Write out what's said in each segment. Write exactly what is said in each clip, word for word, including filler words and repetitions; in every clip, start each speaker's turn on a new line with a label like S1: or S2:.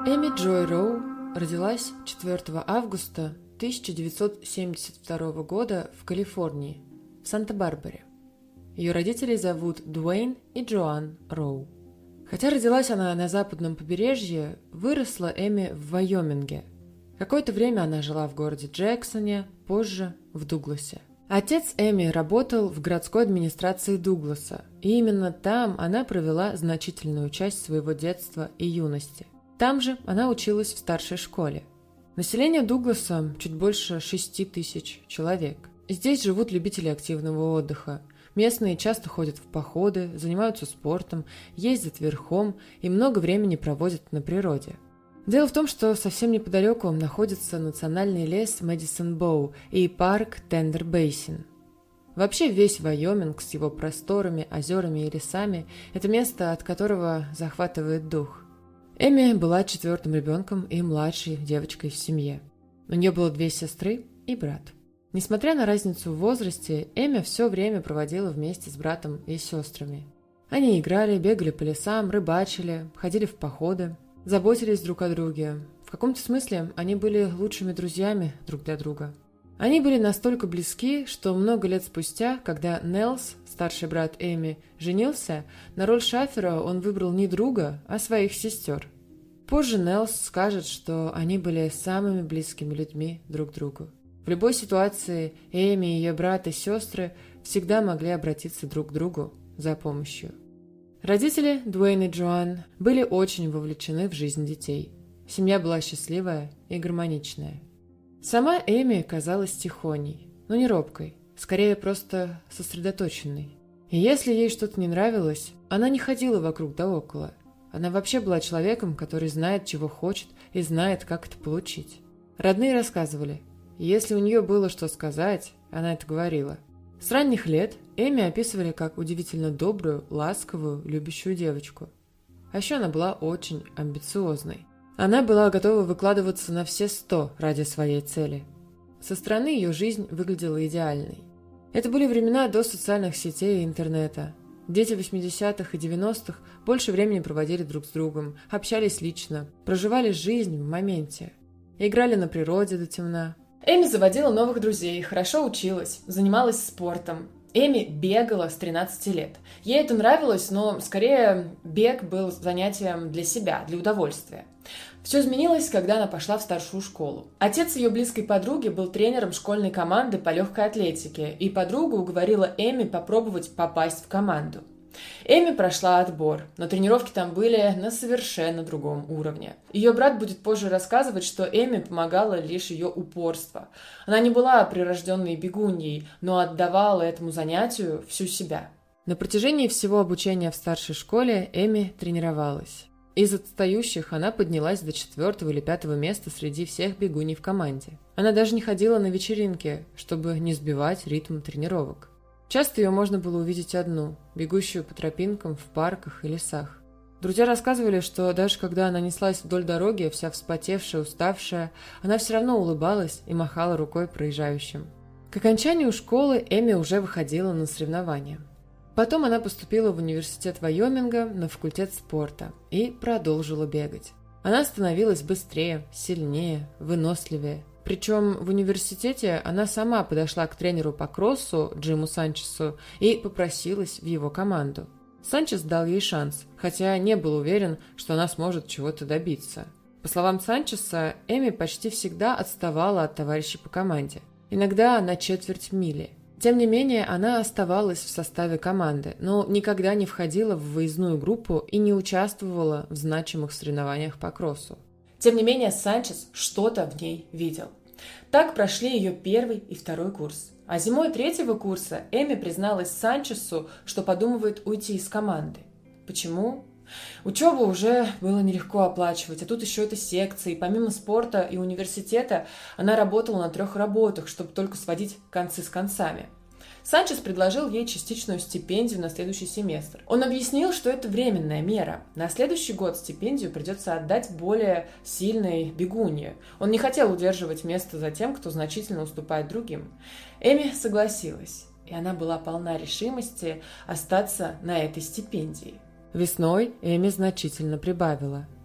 S1: Эми Джой Роу родилась четвёртого августа тысяча девятьсот семьдесят второго года в Калифорнии, в Санта-Барбаре. Ее родителей зовут Дуэйн и Джоан Роу. Хотя родилась она на западном побережье, выросла Эми в Вайоминге. Какое-то время она жила в городе Джексоне, позже в Дугласе. Отец Эми работал в городской администрации Дугласа, и именно там она провела значительную часть своего детства и юности. Там же она училась в старшей школе. Население Дугласа чуть больше шести тысяч человек. Здесь живут любители активного отдыха. Местные часто ходят в походы, занимаются спортом, ездят верхом и много времени проводят на природе. Дело в том, что совсем неподалеку находится национальный лес Мэдисон Боу и парк Тендер Бейсин. Вообще весь Вайоминг с его просторами, озерами и лесами – это место, от которого захватывает дух. Эми была четвертым ребенком и младшей девочкой в семье. У нее было две сестры и брат. Несмотря на разницу в возрасте, Эми все время проводила вместе с братом и сестрами. Они играли, бегали по лесам, рыбачили, ходили в походы, заботились друг о друге. В каком-то смысле они были лучшими друзьями друг для друга. Они были настолько близки, что много лет спустя, когда Нелс, старший брат Эми, женился, на роль шафера он выбрал не друга, а своих сестер. Позже Нелс скажет, что они были самыми близкими людьми друг к другу. В любой ситуации Эми и ее брат и сестры всегда могли обратиться друг к другу за помощью. Родители Дуэйн и Джоан были очень вовлечены в жизнь детей. Семья была счастливая и гармоничная. Сама Эми казалась тихоней, но не робкой, скорее просто сосредоточенной. И если ей что-то не нравилось, она не ходила вокруг да около. Она вообще была человеком, который знает, чего хочет, и знает, как это получить. Родные рассказывали, если у нее было что сказать, она это говорила. С ранних лет Эми описывали как удивительно добрую, ласковую, любящую девочку. А еще она была очень амбициозной. Она была готова выкладываться на все сто ради своей цели. Со стороны ее жизнь выглядела идеальной. Это были времена до социальных сетей и интернета. Дети восьмидесятых и девяностых больше времени проводили друг с другом, общались лично, проживали жизнь в моменте. Играли на природе до темна. Эми заводила новых друзей, хорошо училась, занималась спортом. Эми бегала с тринадцати лет. Ей это нравилось, но скорее бег был занятием для себя, для удовольствия. Все изменилось, когда она пошла в старшую школу. Отец ее близкой подруги был тренером школьной команды по легкой атлетике, и подруга уговорила Эми попробовать попасть в команду. Эми прошла отбор, но тренировки там были на совершенно другом уровне. Ее брат будет позже рассказывать, что Эми помогала лишь ее упорство. Она не была прирожденной бегуньей, но отдавала этому занятию всю себя. На протяжении всего обучения в старшей школе Эми тренировалась. Из отстающих она поднялась до четвертого или пятого места среди всех бегуней в команде. Она даже не ходила на вечеринки, чтобы не сбивать ритм тренировок. Часто ее можно было увидеть одну, бегущую по тропинкам в парках и лесах. Друзья рассказывали, что даже когда она неслась вдоль дороги, вся вспотевшая, уставшая, она все равно улыбалась и махала рукой проезжающим. К окончанию школы Эми уже выходила на соревнования. Потом она поступила в университет Вайоминга на факультет спорта и продолжила бегать. Она становилась быстрее, сильнее, выносливее. Причем в университете она сама подошла к тренеру по кроссу Джиму Санчесу и попросилась в его команду. Санчес дал ей шанс, хотя не был уверен, что она сможет чего-то добиться. По словам Санчеса, Эми почти всегда отставала от товарищей по команде, иногда на четверть мили. Тем не менее, она оставалась в составе команды, но никогда не входила в выездную группу и не участвовала в значимых соревнованиях по кроссу. Тем не менее, Санчес что-то в ней видел. Так прошли ее первый и второй курс. А зимой третьего курса Эми призналась Санчесу, что подумывает уйти из команды. Почему? Учебу уже было нелегко оплачивать, а тут еще это секция, и помимо спорта и университета она работала на трех работах, чтобы только сводить концы с концами. Санчес предложил ей частичную стипендию на следующий семестр. Он объяснил, что это временная мера. На следующий год стипендию придется отдать более сильной бегунье. Он не хотел удерживать место за тем, кто значительно уступает другим. Эми согласилась, и она была полна решимости остаться на этой стипендии. Весной Эми значительно прибавила.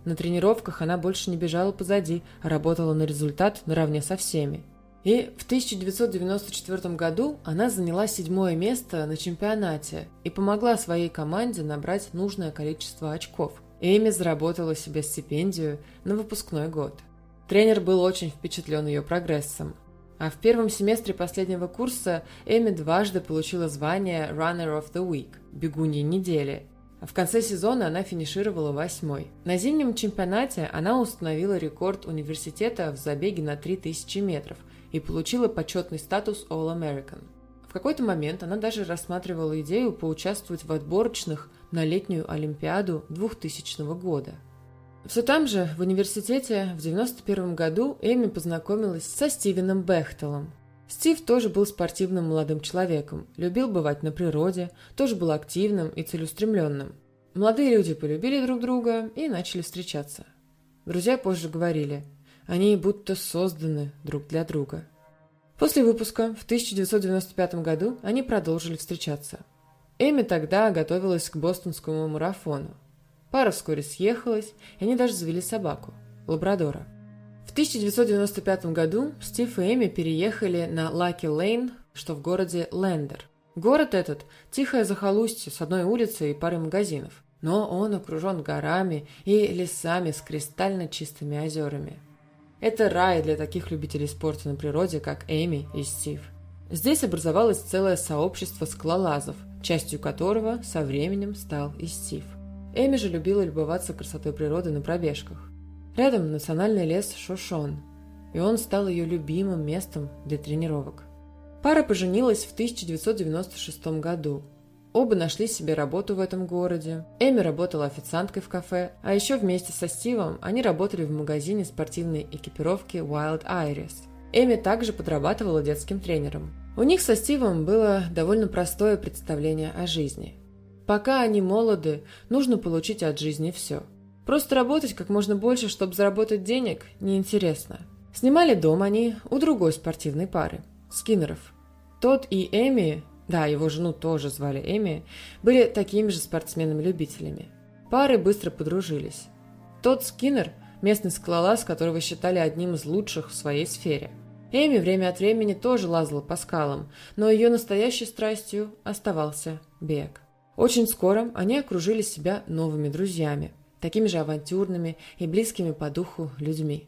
S1: На тренировках она больше не бежала позади, а работала на результат наравне со всеми. И в тысяча девятьсот девяносто четвёртом году она заняла седьмое место на чемпионате и помогла своей команде набрать нужное количество очков. Эми заработала себе стипендию на выпускной год. Тренер был очень впечатлен ее прогрессом. А в первом семестре последнего курса Эми дважды получила звание Runner of the Week – бегунья недели. А в конце сезона она финишировала восьмой. На зимнем чемпионате она установила рекорд университета в забеге на три тысячи метров и получила почетный статус All-American. В какой-то момент она даже рассматривала идею поучаствовать в отборочных на летнюю Олимпиаду двухтысячного года. Все там же, в университете, в девяносто первом году Эми познакомилась со Стивеном Бехтелом. Стив тоже был спортивным молодым человеком, любил бывать на природе, тоже был активным и целеустремленным. Молодые люди полюбили друг друга и начали встречаться. Друзья позже говорили, они будто созданы друг для друга. После выпуска в тысяча девятьсот девяносто пятом году они продолжили встречаться. Эми тогда готовилась к бостонскому марафону. Пара вскоре съехалась, и они даже завели собаку – лабрадора. В тысяча девятьсот девяносто пятом году Стив и Эми переехали на Лаки Лейн, что в городе Лендер. Город этот – тихое захолустье с одной улицей и парой магазинов, но он окружен горами и лесами с кристально чистыми озерами. Это рай для таких любителей спорта на природе, как Эми и Стив. Здесь образовалось целое сообщество скалолазов, частью которого со временем стал и Стив. Эми же любила любоваться красотой природы на пробежках. Рядом национальный лес Шошон, и он стал ее любимым местом для тренировок. Пара поженилась в тысяча девятьсот девяносто шестом году. Оба нашли себе работу в этом городе. Эми работала официанткой в кафе, а еще вместе со Стивом они работали в магазине спортивной экипировки Wild Iris. Эми также подрабатывала детским тренером. У них со Стивом было довольно простое представление о жизни. Пока они молоды, нужно получить от жизни все. Просто работать как можно больше, чтобы заработать денег, неинтересно. Снимали дом они у другой спортивной пары – Скиннеров. Тот и Эми, да, его жену тоже звали Эми, были такими же спортсменами-любителями. Пары быстро подружились. Тот Скиннер – местный скалолаз, которого считали одним из лучших в своей сфере. Эми время от времени тоже лазала по скалам, но ее настоящей страстью оставался бег. Очень скоро они окружили себя новыми друзьями, такими же авантюрными и близкими по духу людьми.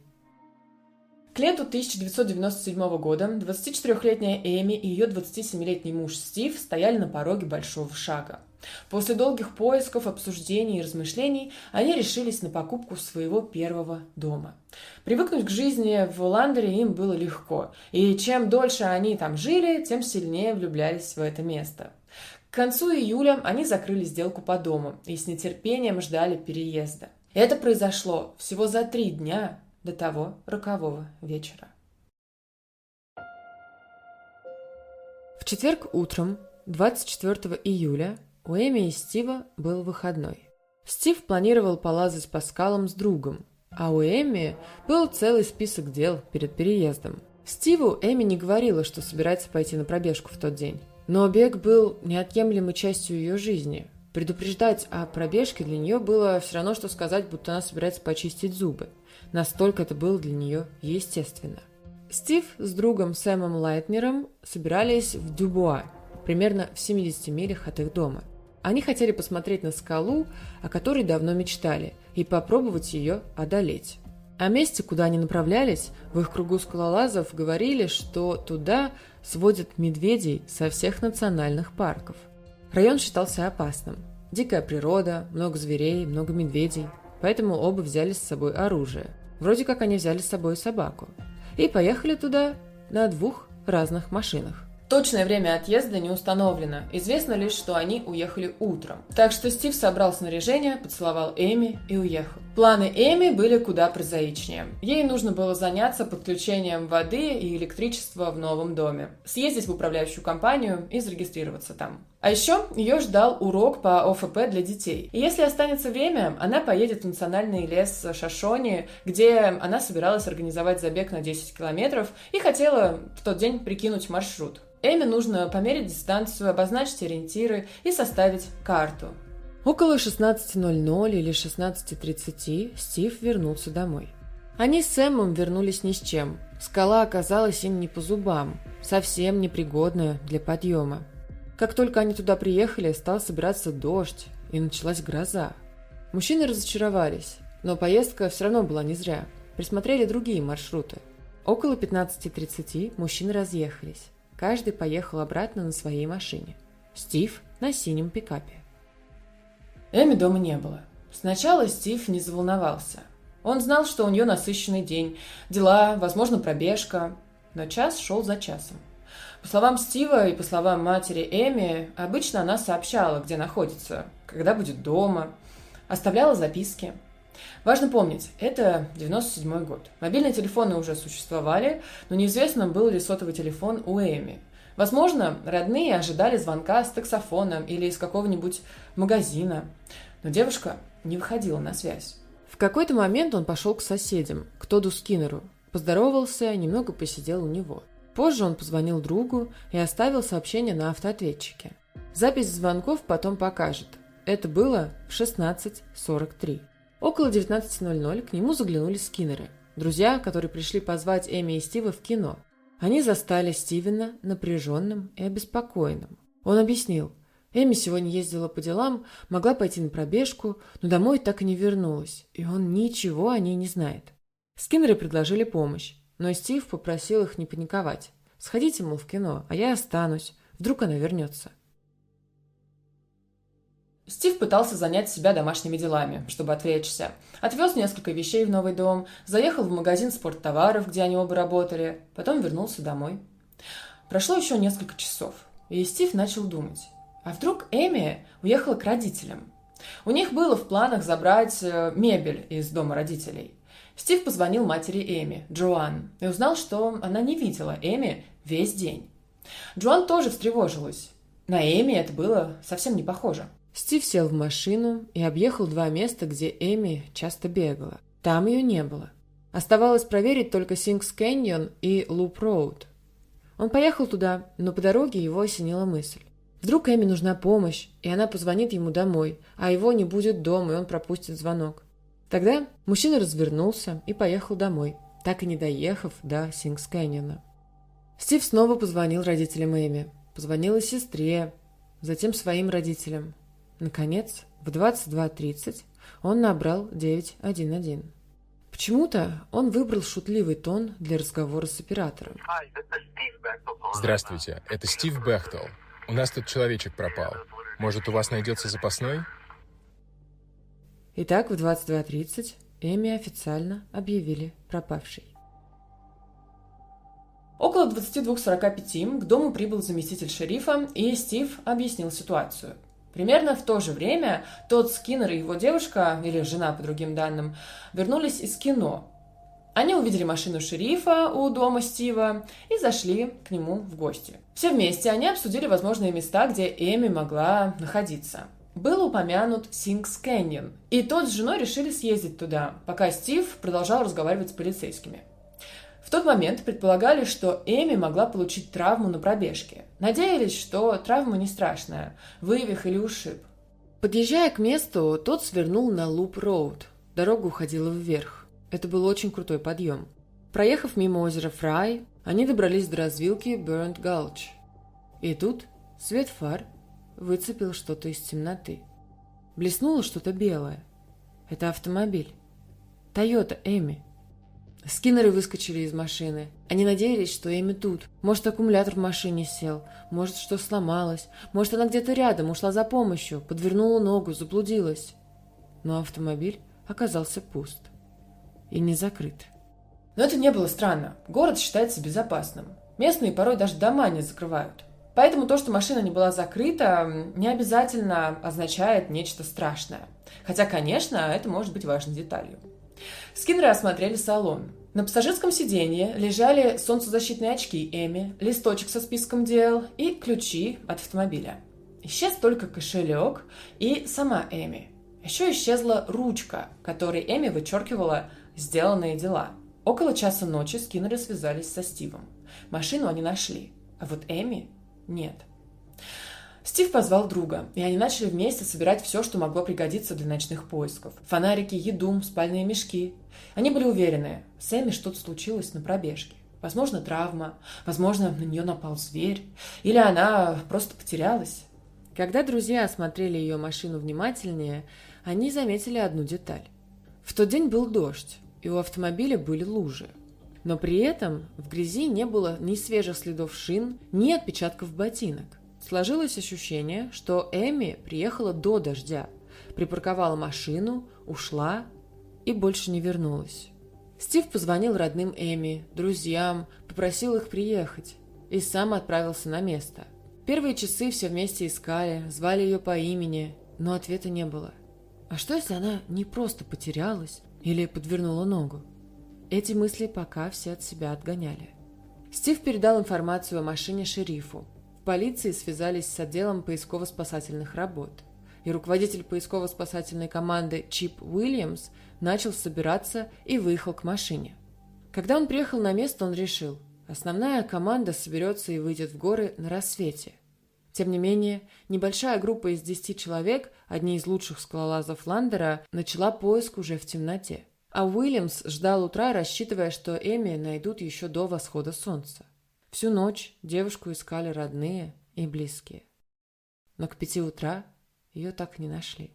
S1: К лету тысяча девятьсот девяносто седьмого года двадцатичетырехлетняя Эми и ее двадцатисемилетний муж Стив стояли на пороге большого шага. После долгих поисков, обсуждений и размышлений они решились на покупку своего первого дома. Привыкнуть к жизни в Лендере им было легко, и чем дольше они там жили, тем сильнее влюблялись в это место. К концу июля они закрыли сделку по дому и с нетерпением ждали переезда. Это произошло всего за три дня до того рокового вечера. В четверг утром, двадцать четвёртого июля, у Эми и Стива был выходной. Стив планировал полазать по скалам с другом, а у Эми был целый список дел перед переездом. Стиву Эми не говорила, что собирается пойти на пробежку в тот день. Но бег был неотъемлемой частью ее жизни. Предупреждать о пробежке для нее было все равно, что сказать, будто она собирается почистить зубы. Настолько это было для нее естественно. Стив с другом Сэмом Лайтнером собирались в Дюбуа, примерно в семидесяти милях от их дома. Они хотели посмотреть на скалу, о которой давно мечтали, и попробовать ее одолеть. О месте, куда они направлялись, в их кругу скалолазов говорили, что туда сводят медведей со всех национальных парков. Район считался опасным. Дикая природа, много зверей, много медведей. Поэтому оба взяли с собой оружие. Вроде как они взяли с собой собаку. И поехали туда на двух разных машинах. Точное время отъезда не установлено. Известно лишь, что они уехали утром. Так что Стив собрал снаряжение, поцеловал Эми и уехал. Планы Эми были куда прозаичнее. Ей нужно было заняться подключением воды и электричества в новом доме, съездить в управляющую компанию и зарегистрироваться там. А еще ее ждал урок по О Ф П для детей. И если останется время, она поедет в национальный лес Шошони, где она собиралась организовать забег на десять километров и хотела в тот день прикинуть маршрут. Эми нужно померить дистанцию, обозначить ориентиры и составить карту. Около шестнадцати ноль-ноль или шестнадцати тридцати Стив вернулся домой. Они с Сэмом вернулись ни с чем. Скала оказалась им не по зубам, совсем непригодная для подъема. Как только они туда приехали, стал собираться дождь, и началась гроза. Мужчины разочаровались, но поездка все равно была не зря. Присмотрели другие маршруты. Около пятнадцати тридцати мужчины разъехались. Каждый поехал обратно на своей машине. Стив на синем пикапе. Эми дома не было. Сначала Стив не заволновался. Он знал, что у нее насыщенный день, дела, возможно, пробежка. Но час шел за часом. По словам Стива и по словам матери Эми, обычно она сообщала, где находится, когда будет дома, оставляла записки. Важно помнить, это девяносто седьмой год. Мобильные телефоны уже существовали, но неизвестно, был ли сотовый телефон у Эми. Возможно, родные ожидали звонка с таксофоном или из какого-нибудь магазина, но девушка не выходила на связь. В какой-то момент он пошел к соседям, к Тодду Скиннеру, поздоровался, немного посидел у него. Позже он позвонил другу и оставил сообщение на автоответчике. Запись звонков потом покажет. Это было в шестнадцать сорок три. Около девятнадцати ноль-ноль к нему заглянули Скиннеры, друзья, которые пришли позвать Эми и Стива в кино. Они застали Стивена напряженным и обеспокоенным. Он объяснил, Эми сегодня ездила по делам, могла пойти на пробежку, но домой так и не вернулась, и он ничего о ней не знает. Скиннеры предложили помощь, но Стив попросил их не паниковать. «Сходите, мол, в кино, а я останусь, вдруг она вернется». Стив пытался занять себя домашними делами, чтобы отвлечься. Отвез несколько вещей в новый дом, заехал в магазин спорттоваров, где они оба работали, потом вернулся домой. Прошло еще несколько часов, и Стив начал думать, а вдруг Эми уехала к родителям? У них было в планах забрать мебель из дома родителей. Стив позвонил матери Эми, Джоан, и узнал, что она не видела Эми весь день. Джоан тоже встревожилась. На Эми это было совсем не похоже. Стив сел в машину и объехал два места, где Эми часто бегала. Там ее не было. Оставалось проверить только Синкс Кэньон и Луп Роуд. Он поехал туда, но по дороге его осенила мысль. Вдруг Эми нужна помощь, и она позвонит ему домой, а его не будет дома, и он пропустит звонок. Тогда мужчина развернулся и поехал домой, так и не доехав до Синкс Кэньона. Стив снова позвонил родителям Эми, позвонил и сестре, затем своим родителям. Наконец, в двадцать два тридцать он набрал девять один один. Почему-то он выбрал шутливый тон для разговора с оператором.
S2: Здравствуйте, это Стив Бехтел. У нас тут человечек пропал. Может, у вас найдется запасной?
S1: Итак, в двадцать два тридцать Эми официально объявили пропавшей. Около двадцати двух сорока пяти к дому прибыл заместитель шерифа, и Стив объяснил ситуацию. Примерно в то же время Тодд Скиннер и его девушка, или жена по другим данным, вернулись из кино. Они увидели машину шерифа у дома Стива и зашли к нему в гости. Все вместе они обсудили возможные места, где Эми могла находиться. Был упомянут Синкс Кэньон, и Тодд с женой решили съездить туда, пока Стив продолжал разговаривать с полицейскими. В тот момент предполагали, что Эми могла получить травму на пробежке. Надеялись, что травма не страшная, вывих или ушиб. Подъезжая к месту, Тодд свернул на Луп Роуд. Дорога уходила вверх. Это был очень крутой подъем. Проехав мимо озера Фрай, они добрались до развилки Бернт Галдж. И тут свет фар выцепил что-то из темноты. Блеснуло что-то белое. Это автомобиль. Тойота Эми. Скиннеры выскочили из машины. Они надеялись, что Эми тут. Может, аккумулятор в машине сел. Может, что сломалось. Может, она где-то рядом, ушла за помощью, подвернула ногу, заблудилась. Но автомобиль оказался пуст. И не закрыт. Но это не было странно. Город считается безопасным. Местные порой даже дома не закрывают. Поэтому то, что машина не была закрыта, не обязательно означает нечто страшное. Хотя, конечно, это может быть важной деталью. Скиннеры осмотрели салон. На пассажирском сиденье лежали солнцезащитные очки Эми, листочек со списком дел и ключи от автомобиля. Исчез только кошелек и сама Эми. Еще исчезла ручка, которой Эми вычеркивала сделанные дела. Около часа ночи Скиннеры связались со Стивом. Машину они нашли, а вот Эми нет. Стив позвал друга, и они начали вместе собирать все, что могло пригодиться для ночных поисков. Фонарики, еду, спальные мешки. Они были уверены, с Эми что-то случилось на пробежке. Возможно, травма, возможно, на нее напал зверь, или она просто потерялась. Когда друзья осмотрели ее машину внимательнее, они заметили одну деталь. В тот день был дождь, и у автомобиля были лужи. Но при этом в грязи не было ни свежих следов шин, ни отпечатков ботинок. Сложилось ощущение, что Эми приехала до дождя, припарковала машину, ушла и больше не вернулась. Стив позвонил родным Эми, друзьям, попросил их приехать и сам отправился на место. Первые часы все вместе искали, звали ее по имени, но ответа не было. А что, если она не просто потерялась или подвернула ногу? Эти мысли пока все от себя отгоняли. Стив передал информацию о машине шерифу. В полиции связались с отделом поисково-спасательных работ, и руководитель поисково-спасательной команды Чип Уильямс начал собираться и выехал к машине. Когда он приехал на место, он решил, основная команда соберется и выйдет в горы на рассвете. Тем не менее, небольшая группа из десяти человек, одни из лучших скалолазов Ландера, начала поиск уже в темноте. А Уильямс ждал утра, рассчитывая, что Эми найдут еще до восхода солнца. Всю ночь девушку искали родные и близкие. Но к пяти утра ее так и не нашли.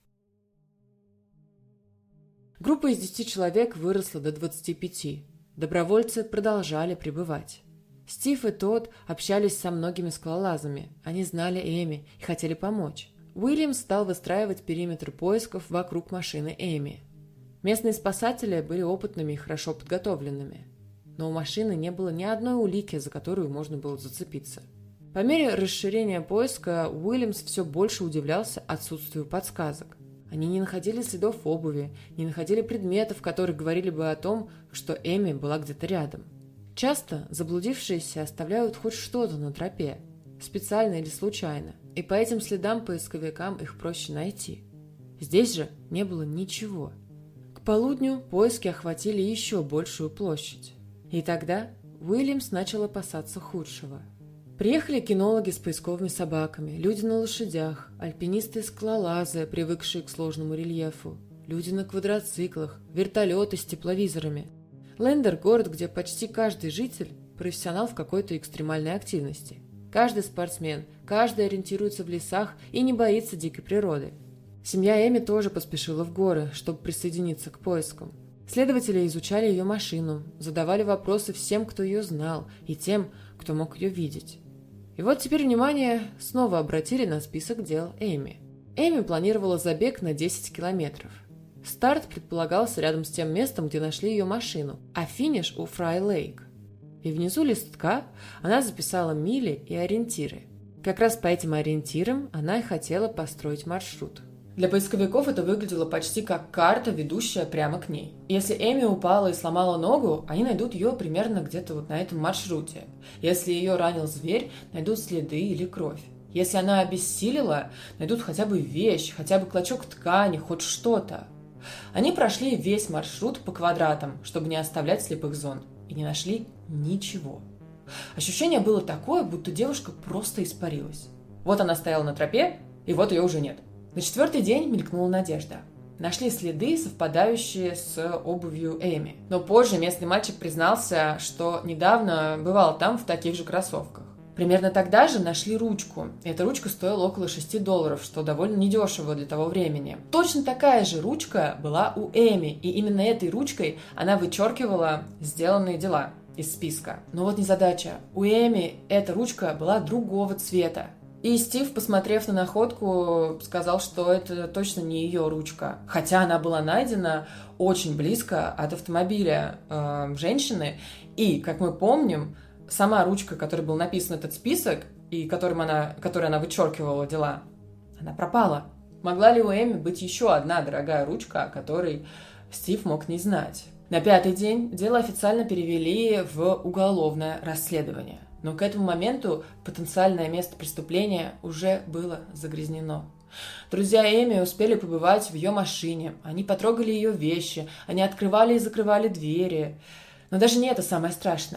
S1: Группа из десяти человек выросла до двадцати пяти. Добровольцы продолжали прибывать. Стив и Тодд общались со многими скалолазами. Они знали Эми и хотели помочь. Уильямс стал выстраивать периметр поисков вокруг машины Эми. Местные спасатели были опытными и хорошо подготовленными. Но у машины не было ни одной улики, за которую можно было зацепиться. По мере расширения поиска Уильямс все больше удивлялся отсутствию подсказок. Они не находили следов обуви, не находили предметов, которые говорили бы о том, что Эми была где-то рядом. Часто заблудившиеся оставляют хоть что-то на тропе, специально или случайно, и по этим следам поисковикам их проще найти. Здесь же не было ничего. К полудню поиски охватили еще большую площадь. И тогда Уильямс начал опасаться худшего. Приехали кинологи с поисковыми собаками, люди на лошадях, альпинисты-скалолазы, привыкшие к сложному рельефу, люди на квадроциклах, вертолеты с тепловизорами. Лендер – город, где почти каждый житель – профессионал в какой-то экстремальной активности. Каждый спортсмен, каждый ориентируется в лесах и не боится дикой природы. Семья Эми тоже поспешила в горы, чтобы присоединиться к поискам. Следователи изучали ее машину, задавали вопросы всем, кто ее знал, и тем, кто мог ее видеть. И вот теперь внимание снова обратили на список дел Эми. Эми планировала забег на десять километров. Старт предполагался рядом с тем местом, где нашли ее машину, а финиш у Фрай-Лейк. И внизу листка она записала мили и ориентиры. Как раз по этим ориентирам она и хотела построить маршрут. Для поисковиков это выглядело почти как карта, ведущая прямо к ней. Если Эми упала и сломала ногу, они найдут ее примерно где-то вот на этом маршруте. Если ее ранил зверь, найдут следы или кровь. Если она обессилила, найдут хотя бы вещь, хотя бы клочок ткани, хоть что-то. Они прошли весь маршрут по квадратам, чтобы не оставлять слепых зон, и не нашли ничего. Ощущение было такое, будто девушка просто испарилась. Вот она стояла на тропе, и вот ее уже нет. На четвертый день мелькнула надежда. Нашли следы, совпадающие с обувью Эми. Но позже местный мальчик признался, что недавно бывал там в таких же кроссовках. Примерно тогда же нашли ручку. Эта ручка стоила около шести долларов, что довольно недешево для того времени. Точно такая же ручка была у Эми, и именно этой ручкой она вычеркивала сделанные дела из списка. Но вот незадача. У Эми эта ручка была другого цвета. И Стив, посмотрев на находку, сказал, что это точно не ее ручка. Хотя она была найдена очень близко от автомобиля э, женщины. И, как мы помним, сама ручка, которой был написан этот список, и которым она, которой она вычеркивала дела, она пропала. Могла ли у Эми быть еще одна дорогая ручка, о которой Стив мог не знать? На пятый день дело официально перевели в уголовное расследование. Но к этому моменту потенциальное место преступления уже было загрязнено. Друзья Эми успели побывать в ее машине, они потрогали ее вещи, они открывали и закрывали двери. Но даже не это самое страшное.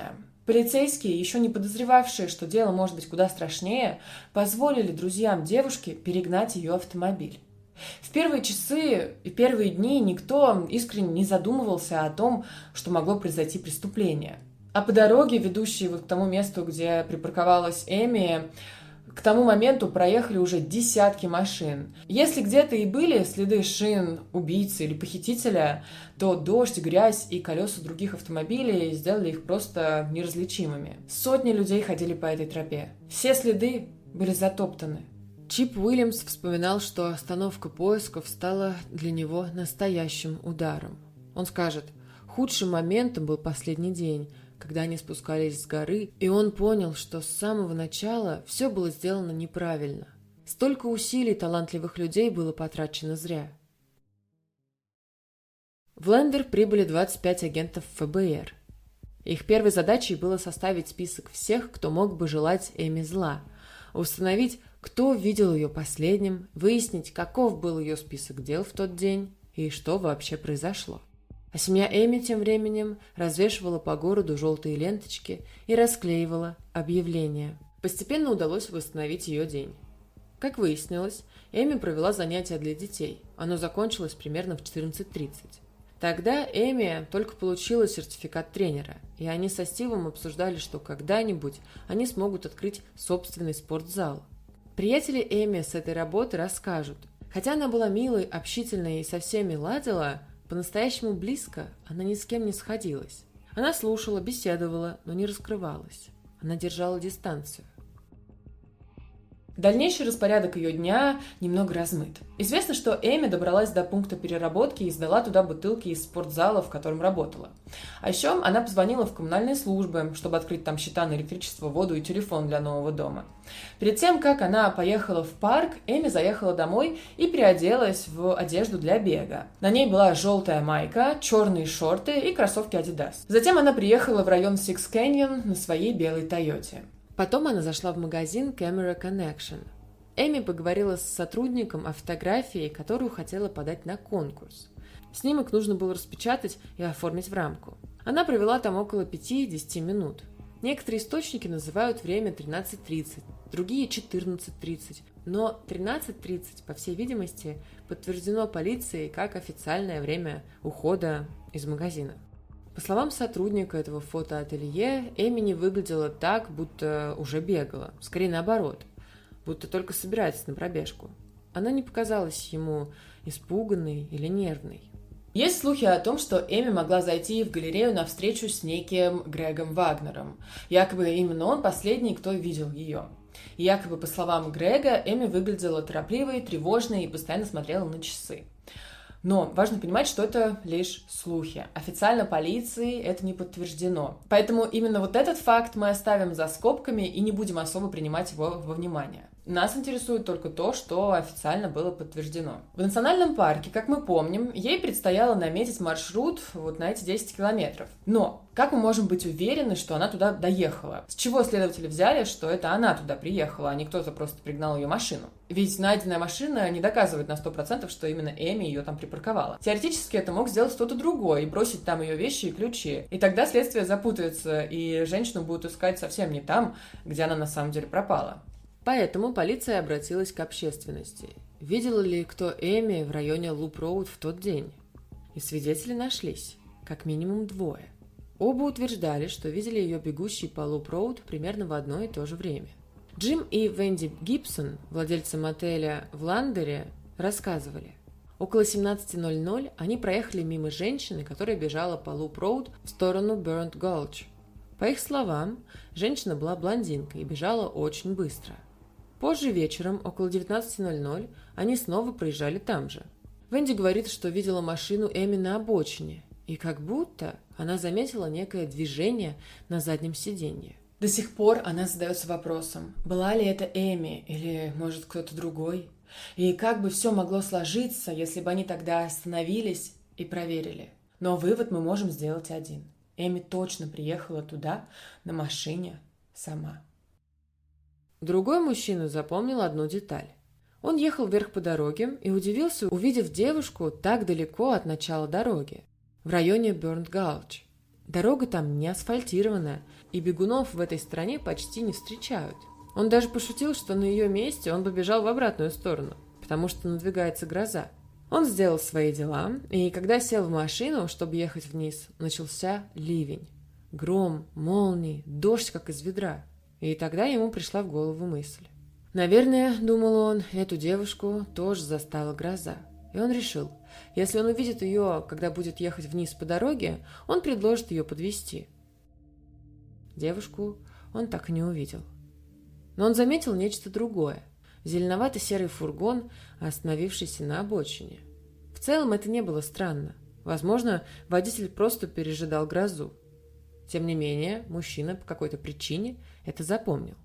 S1: Полицейские, еще не подозревавшие, что дело может быть куда страшнее, позволили друзьям девушки перегнать ее автомобиль. В первые часы и первые дни никто искренне не задумывался о том, что могло произойти преступление. А по дороге, ведущей вот к тому месту, где припарковалась Эми, к тому моменту проехали уже десятки машин. Если где-то и были следы шин убийцы или похитителя, то дождь, грязь и колеса других автомобилей сделали их просто неразличимыми. Сотни людей ходили по этой тропе. Все следы были затоптаны. Чип Уильямс вспоминал, что остановка поисков стала для него настоящим ударом. Он скажет: «Худшим моментом был последний день, когда они спускались с горы, и он понял, что с самого начала все было сделано неправильно. Столько усилий талантливых людей было потрачено зря». В Лендер прибыли двадцать пять агентов эф бэ эр. Их первой задачей было составить список всех, кто мог бы желать Эми зла, установить, кто видел ее последним, выяснить, каков был ее список дел в тот день и что вообще произошло. А семья Эми тем временем развешивала по городу желтые ленточки и расклеивала объявления. Постепенно удалось восстановить ее день. Как выяснилось, Эми провела занятия для детей. Оно закончилось примерно в четырнадцать тридцать. Тогда Эми только получила сертификат тренера, и они со Стивом обсуждали, что когда-нибудь они смогут открыть собственный спортзал. Приятели Эми с этой работы расскажут. Хотя она была милой, общительной и со всеми ладила, по-настоящему близко она ни с кем не сходилась. Она слушала, беседовала, но не раскрывалась. Она держала дистанцию. Дальнейший распорядок ее дня немного размыт. Известно, что Эми добралась до пункта переработки и сдала туда бутылки из спортзала, в котором работала. А еще она позвонила в коммунальные службы, чтобы открыть там счета на электричество, воду и телефон для нового дома. Перед тем, как она поехала в парк, Эми заехала домой и переоделась в одежду для бега. На ней была желтая майка, черные шорты и кроссовки Adidas. Затем она приехала в район Six Canyon на своей белой Тойоте. Потом она зашла в магазин Camera Connection. Эми поговорила с сотрудником о фотографии, которую хотела подать на конкурс. Снимок нужно было распечатать и оформить в рамку. Она провела там около пяти-десяти минут. Некоторые источники называют время тринадцать тридцать, другие четырнадцать тридцать. Но тринадцать тридцать, по всей видимости, подтверждено полицией как официальное время ухода из магазина. По словам сотрудника этого фотоателье, Эми не выглядела так, будто уже бегала. Скорее наоборот, будто только собирается на пробежку. Она не показалась ему испуганной или нервной. Есть слухи о том, что Эми могла зайти в галерею на встречу с неким Грегом Вагнером. Якобы именно он последний, кто видел ее. И якобы, по словам Грега, Эми выглядела торопливой, тревожной и постоянно смотрела на часы. Но важно понимать, что это лишь слухи. Официально полиции это не подтверждено. Поэтому именно вот этот факт мы оставим за скобками и не будем особо принимать его во внимание. Нас интересует только то, что официально было подтверждено. В национальном парке, как мы помним, ей предстояло наметить маршрут вот на эти десять километров. Но как мы можем быть уверены, что она туда доехала? С чего следователи взяли, что это она туда приехала, а не кто-то просто пригнал ее машину? Ведь найденная машина не доказывает на сто процентов, что именно Эми ее там припарковала. Теоретически это мог сделать кто-то другой и бросить там ее вещи и ключи. И тогда следствие запутается, и женщину будут искать совсем не там, где она на самом деле пропала. Поэтому полиция обратилась к общественности. Видела ли кто Эми в районе Луп-Роуд в тот день? И свидетели нашлись, как минимум двое. Оба утверждали, что видели ее бегущей по Луп-Роуд примерно в одно и то же время. Джим и Венди Гибсон, владельцы мотеля в Ландере, рассказывали. Около семнадцати ноль-ноль они проехали мимо женщины, которая бежала по Луп-Роуд в сторону Burnt Gulch. По их словам, женщина была блондинкой и бежала очень быстро. Позже вечером, около девятнадцати ноль-ноль, они снова проезжали там же. Венди говорит, что видела машину Эми на обочине, и как будто она заметила некое движение на заднем сиденье. До сих пор она задается вопросом, была ли это Эми или, может, кто-то другой? И как бы все могло сложиться, если бы они тогда остановились и проверили. Но вывод мы можем сделать один. Эми точно приехала туда на машине сама. Другой мужчина запомнил одну деталь. Он ехал вверх по дороге и удивился, увидев девушку так далеко от начала дороги, в районе Burnt Gulch. Дорога там не асфальтированная, и бегунов в этой стране почти не встречают. Он даже пошутил, что на ее месте он бы бежал в обратную сторону, потому что надвигается гроза. Он сделал свои дела, и когда сел в машину, чтобы ехать вниз, начался ливень. Гром, молнии, дождь как из ведра. И тогда ему пришла в голову мысль. Наверное, думал он, эту девушку тоже застала гроза. И он решил, если он увидит ее, когда будет ехать вниз по дороге, он предложит ее подвезти. Девушку он так и не увидел. Но он заметил нечто другое. Зеленовато-серый фургон, остановившийся на обочине. В целом это не было странно. Возможно, водитель просто пережидал грозу. Тем не менее, мужчина по какой-то причине это запомнил.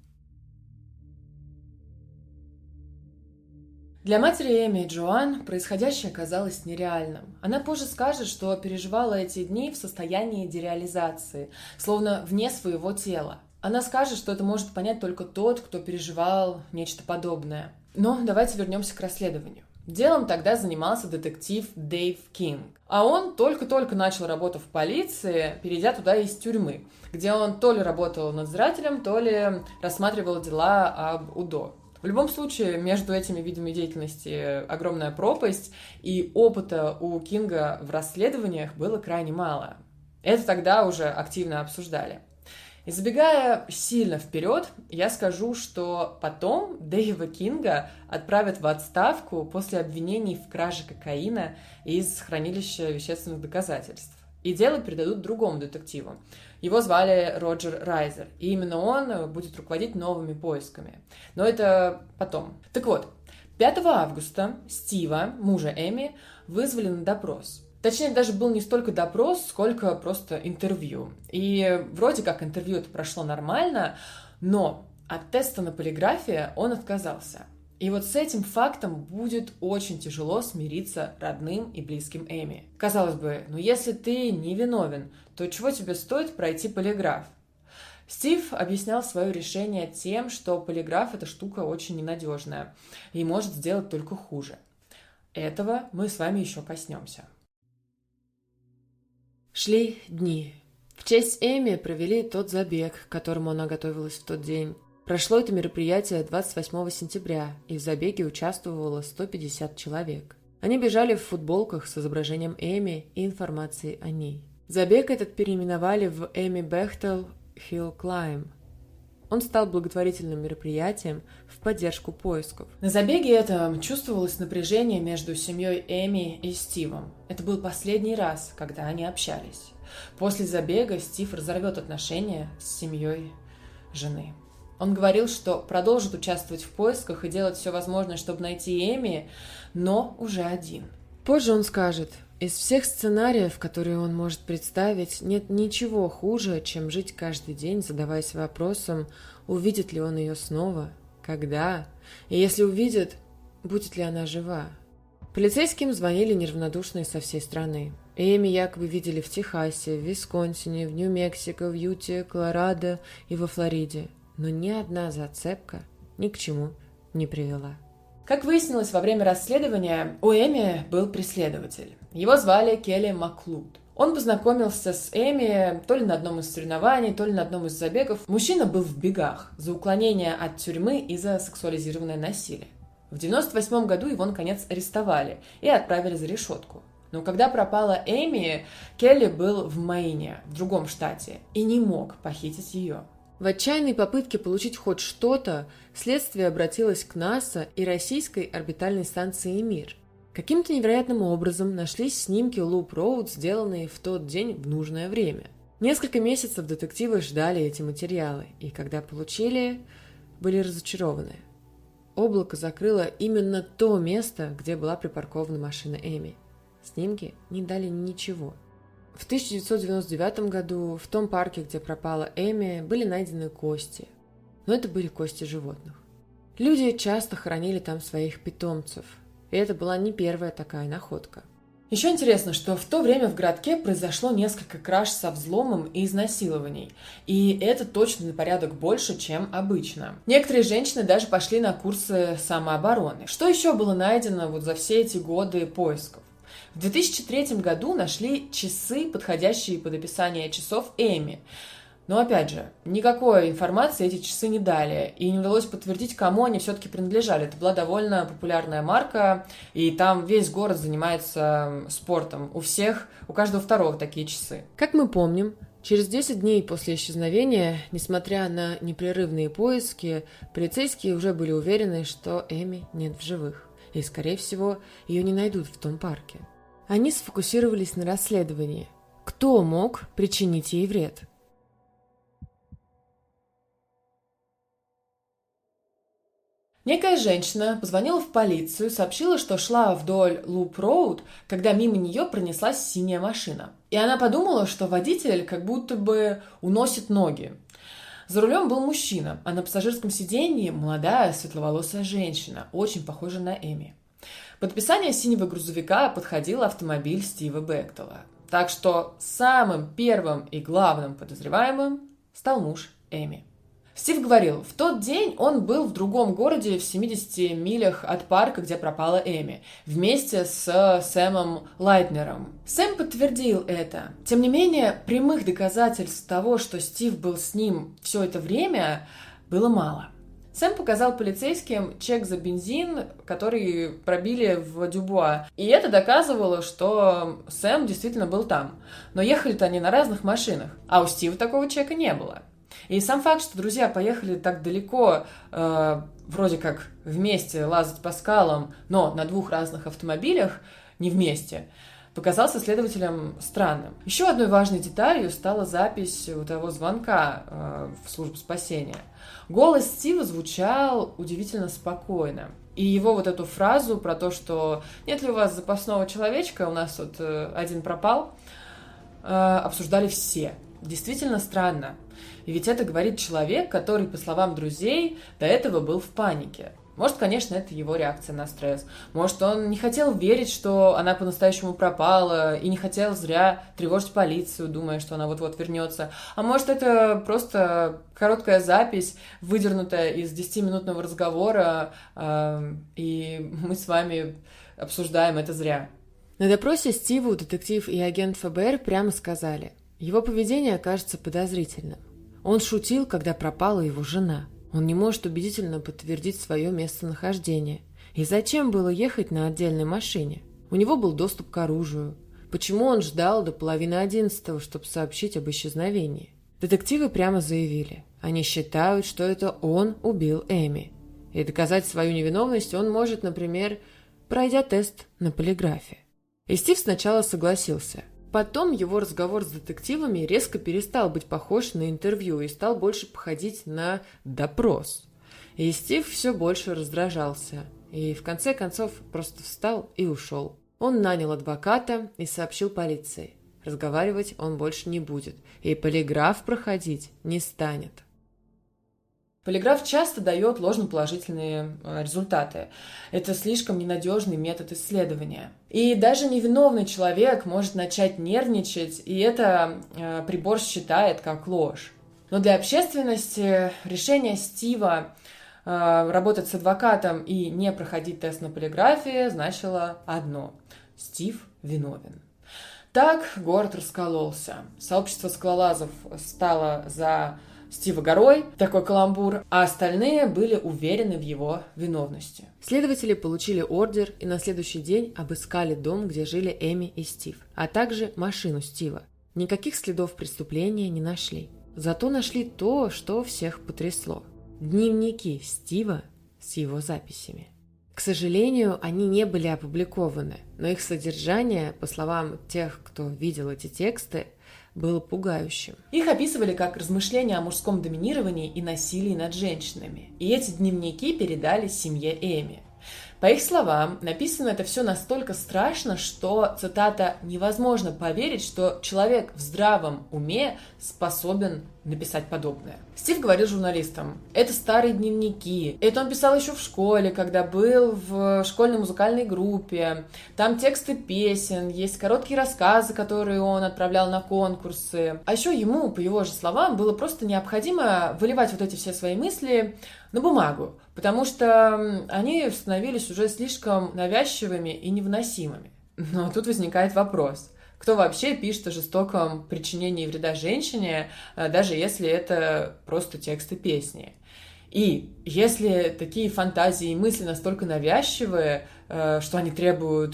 S1: Для матери Эми и Джоан происходящее казалось нереальным. Она позже скажет, что переживала эти дни в состоянии дереализации, словно вне своего тела. Она скажет, что это может понять только тот, кто переживал нечто подобное. Но давайте вернемся к расследованию. Делом тогда занимался детектив Дэйв Кинг. А он только-только начал работу в полиции, перейдя туда из тюрьмы, где он то ли работал надзирателем, то ли рассматривал дела об УДО. В любом случае, между этими видами деятельности огромная пропасть, и опыта у Кинга в расследованиях было крайне мало. Это тогда уже активно обсуждали. И забегая сильно вперед, я скажу, что потом Дэйва Кинга отправят в отставку после обвинений в краже кокаина из хранилища вещественных доказательств. И дело передадут другому детективу. Его звали Роджер Райзер, и именно он будет руководить новыми поисками. Но это потом. Так вот, пятого августа Стива, мужа Эми, вызвали на допрос. Точнее, даже был не столько допрос, сколько просто интервью. И вроде как интервью это прошло нормально, но от теста на полиграфе он отказался. И вот с этим фактом будет очень тяжело смириться родным и близким Эми. Казалось бы, ну если ты невиновен, то чего тебе стоит пройти полиграф? Стив объяснял свое решение тем, что полиграф – это штука очень ненадежная и может сделать только хуже. Этого мы с вами еще коснемся. Шли дни. В честь Эми провели тот забег, к которому она готовилась в тот день. Прошло это мероприятие двадцать восьмого сентября, и в забеге участвовало сто пятьдесят человек. Они бежали в футболках с изображением Эми и информацией о ней. Забег этот переименовали в Эми Бехтел Hill Climb. Он стал благотворительным мероприятием в поддержку поисков. На забеге этом чувствовалось напряжение между семьей Эми и Стивом. Это был последний раз, когда они общались. После забега Стив разорвет отношения с семьей жены. Он говорил, что продолжит участвовать в поисках и делать все возможное, чтобы найти Эми, но уже один. Позже он скажет: из всех сценариев, которые он может представить, нет ничего хуже, чем жить каждый день, задаваясь вопросом, увидит ли он ее снова, когда, и если увидит, будет ли она жива. Полицейским звонили неравнодушные со всей страны. Эми якобы видели в Техасе, в Висконсине, в Нью-Мексико, в Юте, Колорадо и во Флориде. Но ни одна зацепка ни к чему не привела. Как выяснилось во время расследования, у Эми был преследователь. Его звали Келли Маклуд. Он познакомился с Эми то ли на одном из соревнований, то ли на одном из забегов. Мужчина был в бегах за уклонение от тюрьмы и за сексуализированное насилие. В девяносто восьмом году его, наконец, арестовали и отправили за решетку. Но когда пропала Эми, Келли был в Мэйне, в другом штате, и не мог похитить ее. В отчаянной попытке получить хоть что-то, следствие обратилось к НАСА и российской орбитальной станции «Мир». Каким-то невероятным образом нашлись снимки Луп Роуд, сделанные в тот день в нужное время. Несколько месяцев детективы ждали эти материалы, и когда получили, были разочарованы. Облако закрыло именно то место, где была припаркована машина Эми. Снимки не дали ничего. В тысяча девятьсот девяносто девятом году в том парке, где пропала Эми, были найдены кости. Но это были кости животных. Люди часто хоронили там своих питомцев. И это была не первая такая находка. Еще интересно, что в то время в городке произошло несколько краж со взломом и изнасилований. И это точно на порядок больше, чем обычно. Некоторые женщины даже пошли на курсы самообороны. Что еще было найдено вот за все эти годы поисков? В В две тысячи третьем году нашли часы, подходящие под описание часов Эми. Но, опять же, никакой информации эти часы не дали, и не удалось подтвердить, кому они все-таки принадлежали. Это была довольно популярная марка, и там весь город занимается спортом. У всех, у каждого второго такие часы. Как мы помним, через десять дней после исчезновения, несмотря на непрерывные поиски, полицейские уже были уверены, что Эми нет в живых, и, скорее всего, ее не найдут в том парке. Они сфокусировались на расследовании. Кто мог причинить ей вред? Некая женщина позвонила в полицию, сообщила, что шла вдоль Луп-Роуд, когда мимо нее пронеслась синяя машина. И она подумала, что водитель как будто бы уносит ноги. За рулем был мужчина, а на пассажирском сиденье молодая светловолосая женщина, очень похожая на Эми. Под описание синего грузовика подходил автомобиль Стива Бектела. Так что самым первым и главным подозреваемым стал муж Эми. Стив говорил, в тот день он был в другом городе в семидесяти милях от парка, где пропала Эми, вместе с Сэмом Лайтнером. Сэм подтвердил это. Тем не менее, прямых доказательств того, что Стив был с ним все это время, было мало. Сэм показал полицейским чек за бензин, который пробили в Дюбуа. И это доказывало, что Сэм действительно был там. Но ехали-то они на разных машинах, а у Стива такого чека не было. И сам факт, что друзья поехали так далеко, э, вроде как вместе лазать по скалам, но на двух разных автомобилях, не вместе, показался следователям странным. Еще одной важной деталью стала запись у того звонка э, в службу спасения. Голос Стива звучал удивительно спокойно. И его вот эту фразу про то, что «нет ли у вас запасного человечка, у нас тут э, один пропал», э, обсуждали все. Действительно странно. И ведь это говорит человек, который, по словам друзей, до этого был в панике. Может, конечно, это его реакция на стресс. Может, он не хотел верить, что она по-настоящему пропала, и не хотел зря тревожить полицию, думая, что она вот-вот вернется. А может, это просто короткая запись, выдернутая из десятиминутного разговора, э, и мы с вами обсуждаем это зря. На допросе Стиву детектив и агент эф бэ эр прямо сказали, его поведение кажется подозрительным. Он шутил, когда пропала его жена. Он не может убедительно подтвердить свое местонахождение. И зачем было ехать на отдельной машине? У него был доступ к оружию. Почему он ждал до половины одиннадцатого, чтобы сообщить об исчезновении? Детективы прямо заявили. Они считают, что это он убил Эми. И доказать свою невиновность он может, например, пройдя тест на полиграфе. И Стив сначала согласился. Потом его разговор с детективами резко перестал быть похож на интервью и стал больше походить на допрос. И Стив все больше раздражался. И в конце концов просто встал и ушел. Он нанял адвоката и сообщил полиции. Разговаривать он больше не будет. И полиграф проходить не станет. Полиграф часто дает ложноположительные результаты. Это слишком ненадежный метод исследования. И даже невиновный человек может начать нервничать, и это э, прибор считает как ложь. Но для общественности решение Стива э, работать с адвокатом и не проходить тест на полиграфе значило одно – Стив виновен. Так город раскололся. Сообщество скалолазов стало за Стива горой, такой каламбур, а остальные были уверены в его виновности. Следователи получили ордер и на следующий день обыскали дом, где жили Эми и Стив, а также машину Стива. Никаких следов преступления не нашли. Зато нашли то, что всех потрясло. Дневники Стива с его записями. К сожалению, они не были опубликованы, но их содержание, по словам тех, кто видел эти тексты, было пугающим. Их описывали как размышления о мужском доминировании и насилии над женщинами. И эти дневники передали семье Эми. По их словам, написано это все настолько страшно, что, цитата, «невозможно поверить, что человек в здравом уме способен написать подобное». Стив говорил журналистам, это старые дневники, это он писал еще в школе, когда был в школьной музыкальной группе, там тексты песен, есть короткие рассказы, которые он отправлял на конкурсы. А еще ему, по его же словам, было просто необходимо выливать вот эти все свои мысли на бумагу, потому что они становились уже слишком навязчивыми и невыносимыми. Но тут возникает вопрос. Кто вообще пишет о жестоком причинении вреда женщине, даже если это просто тексты песни? И если такие фантазии и мысли настолько навязчивые, что они требуют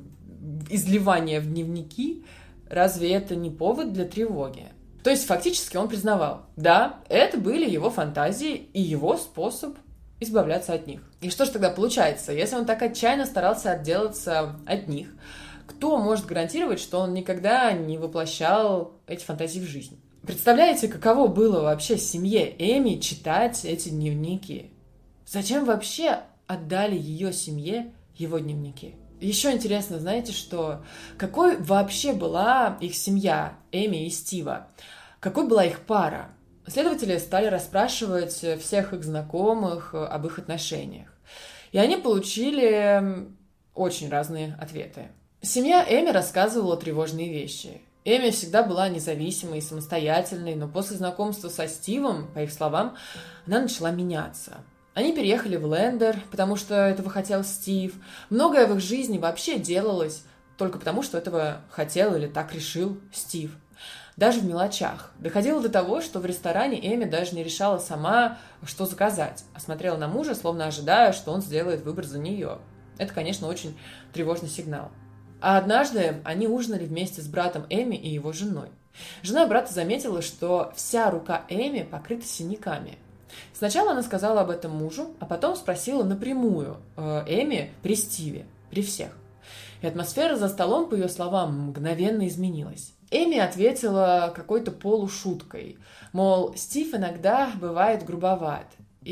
S1: изливания в дневники, разве это не повод для тревоги? То есть фактически он признавал, да, это были его фантазии и его способ избавляться от них. И что же тогда получается? Если он так отчаянно старался отделаться от них, кто может гарантировать, что он никогда не воплощал эти фантазии в жизнь? Представляете, каково было вообще семье Эми читать эти дневники? Зачем вообще отдали ее семье его дневники? Еще интересно, знаете, что какой вообще была их семья, Эми и Стива? Какой была их пара? Следователи стали расспрашивать всех их знакомых об их отношениях. И они получили очень разные ответы. Семья Эми рассказывала тревожные вещи. Эми всегда была независимой и самостоятельной, но после знакомства со Стивом, по их словам, она начала меняться. Они переехали в Лендер, потому что этого хотел Стив. Многое в их жизни вообще делалось только потому, что этого хотел или так решил Стив. Даже в мелочах. Доходило до того, что в ресторане Эми даже не решала сама, что заказать, а смотрела на мужа, словно ожидая, что он сделает выбор за нее. Это, конечно, очень тревожный сигнал. А однажды они ужинали вместе с братом Эми и его женой. Жена брата заметила, что вся рука Эми покрыта синяками. Сначала она сказала об этом мужу, а потом спросила напрямую э, Эми при Стиве, при всех. И атмосфера за столом, по ее словам, мгновенно изменилась. Эми ответила какой-то полушуткой, мол, Стив иногда бывает грубоват,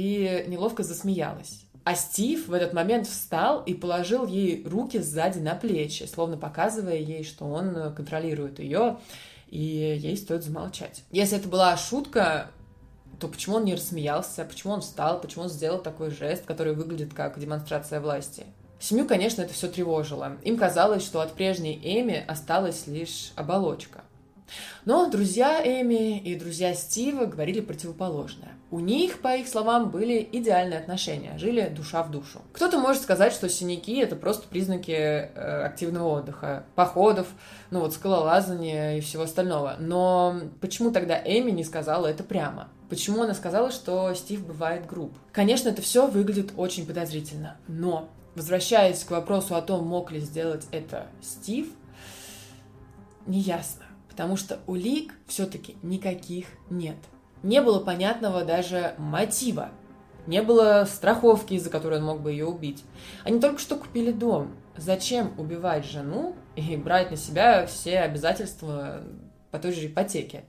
S1: и неловко засмеялась. А Стив в этот момент встал и положил ей руки сзади на плечи, словно показывая ей, что он контролирует ее, и ей стоит замолчать. Если это была шутка, то почему он не рассмеялся, почему он встал, почему он сделал такой жест, который выглядит как демонстрация власти? Семью, конечно, это все тревожило. Им казалось, что от прежней Эми осталась лишь оболочка. Но друзья Эми и друзья Стива говорили противоположное. У них, по их словам, были идеальные отношения, жили душа в душу. Кто-то может сказать, что синяки – это просто признаки э, активного отдыха, походов, ну вот скалолазания и всего остального. Но почему тогда Эми не сказала это прямо? Почему она сказала, что Стив бывает груб? Конечно, это все выглядит очень подозрительно, но, возвращаясь к вопросу о том, мог ли сделать это Стив, неясно. Потому что улик все-таки никаких нет. Не было понятного даже мотива. Не было страховки, из-за которой он мог бы ее убить. Они только что купили дом. Зачем убивать жену и брать на себя все обязательства по той же ипотеке?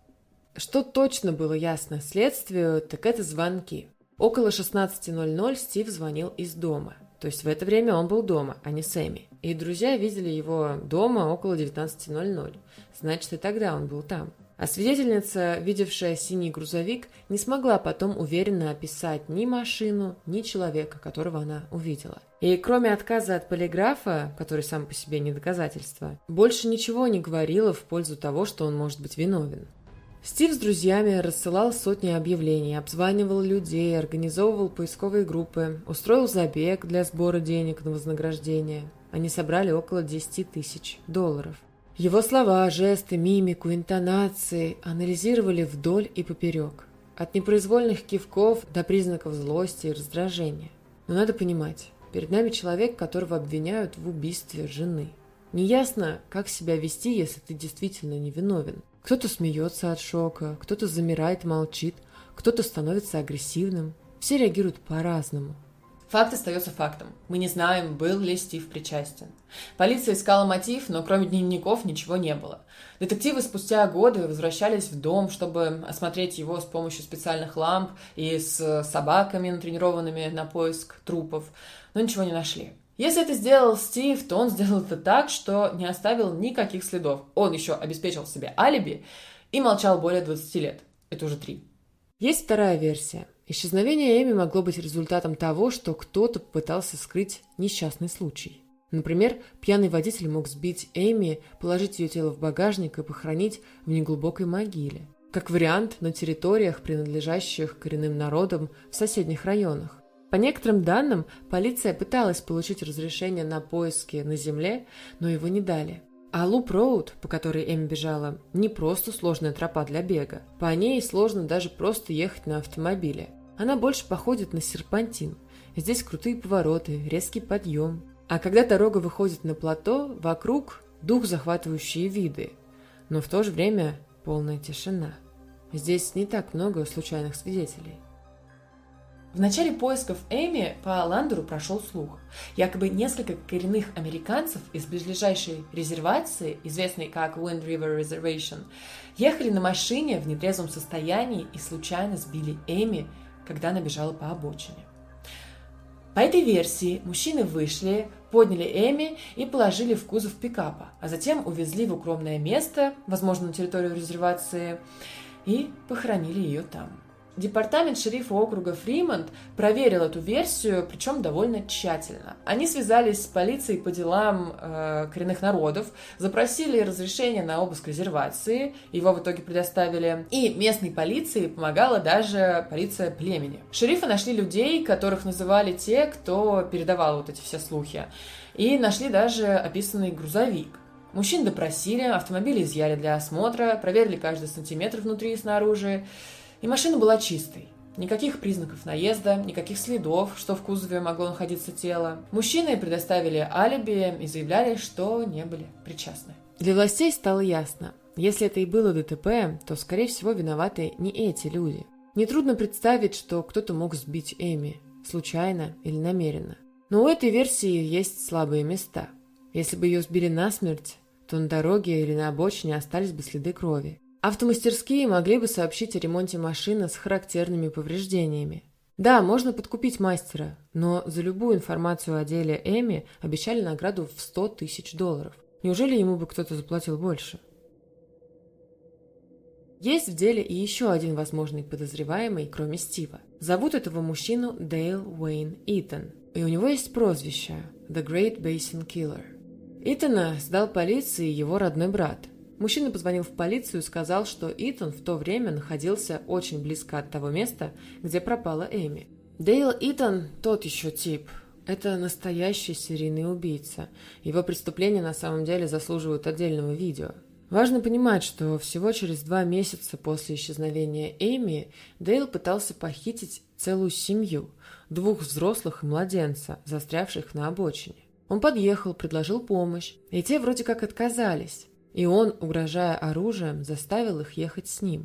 S1: Что точно было ясно следствию, так это звонки. Около шестнадцати ноль-ноль Стив звонил из дома. То есть в это время он был дома, а не с Эми. И друзья видели его дома около девятнадцати ноль-ноль. Значит, и тогда он был там. А свидетельница, видевшая синий грузовик, не смогла потом уверенно описать ни машину, ни человека, которого она увидела. И кроме отказа от полиграфа, который сам по себе не доказательство, больше ничего не говорило в пользу того, что он может быть виновен. Стив с друзьями рассылал сотни объявлений, обзванивал людей, организовывал поисковые группы, устроил забег для сбора денег на вознаграждение. Они собрали около десяти тысяч долларов. Его слова, жесты, мимику, интонации анализировали вдоль и поперек. От непроизвольных кивков до признаков злости и раздражения. Но надо понимать, перед нами человек, которого обвиняют в убийстве жены. Неясно, как себя вести, если ты действительно невиновен. Кто-то смеется от шока, кто-то замирает, молчит, кто-то становится агрессивным. Все реагируют по-разному. Факт остается фактом. Мы не знаем, был ли Стив причастен. Полиция искала мотив, но кроме дневников ничего не было. Детективы спустя годы возвращались в дом, чтобы осмотреть его с помощью специальных ламп и с собаками, натренированными на поиск трупов, но ничего не нашли. Если это сделал Стив, то он сделал это так, что не оставил никаких следов. Он еще обеспечил себе алиби и молчал более двадцати лет. Это уже три. Есть вторая версия. Исчезновение Эми могло быть результатом того, что кто-то попытался скрыть несчастный случай. Например, пьяный водитель мог сбить Эми, положить ее тело в багажник и похоронить в неглубокой могиле. Как вариант, на территориях, принадлежащих коренным народам в соседних районах. По некоторым данным, полиция пыталась получить разрешение на поиски на земле, но его не дали. А Луп-Роуд, по которой Эми бежала, не просто сложная тропа для бега. По ней сложно даже просто ехать на автомобиле. Она больше походит на серпантин. Здесь крутые повороты, резкий подъем. А когда дорога выходит на плато, вокруг дух захватывающие виды. Но в то же время полная тишина. Здесь не так много случайных свидетелей. В начале поисков Эми по Ландеру прошел слух. Якобы несколько коренных американцев из ближайшей резервации, известной как Wind River Reservation, ехали на машине в нетрезвом состоянии и случайно сбили Эми, когда она бежала по обочине. По этой версии мужчины вышли, подняли Эми и положили в кузов пикапа, а затем увезли в укромное место, возможно, на территорию резервации, и похоронили ее там. Департамент шерифа округа Фримонт проверил эту версию, причем довольно тщательно. Они связались с полицией по делам э, коренных народов, запросили разрешение на обыск резервации, его в итоге предоставили, и местной полиции помогала даже полиция племени. Шерифы нашли людей, которых называли те, кто передавал вот эти все слухи, и нашли даже описанный грузовик. Мужчин допросили, автомобили изъяли для осмотра, проверили каждый сантиметр внутри и снаружи. И машина была чистой. Никаких признаков наезда, никаких следов, что в кузове могло находиться тело. Мужчины предоставили алиби и заявляли, что не были причастны. Для властей стало ясно, если это и было ДТП, то, скорее всего, виноваты не эти люди. Нетрудно представить, что кто-то мог сбить Эми, случайно или намеренно. Но у этой версии есть слабые места. Если бы ее сбили насмерть, то на дороге или на обочине остались бы следы крови. Автомастерские могли бы сообщить о ремонте машины с характерными повреждениями. Да, можно подкупить мастера, но за любую информацию о деле Эми обещали награду в сто тысяч долларов. Неужели ему бы кто-то заплатил больше? Есть в деле и еще один возможный подозреваемый, кроме Стива. Зовут этого мужчину Дейл Уэйн Итан, и у него есть прозвище The Great Basin Killer. Итана сдал полиции его родной брат. Мужчина позвонил в полицию и сказал, что Итан в то время находился очень близко от того места, где пропала Эми. Дейл Итан тот еще тип. Это настоящий серийный убийца. Его преступления на самом деле заслуживают отдельного видео. Важно понимать, что всего через два месяца после исчезновения Эми Дейл пытался похитить целую семью, двух взрослых и младенца, застрявших на обочине. Он подъехал, предложил помощь, и те вроде как отказались. И он, угрожая оружием, заставил их ехать с ним.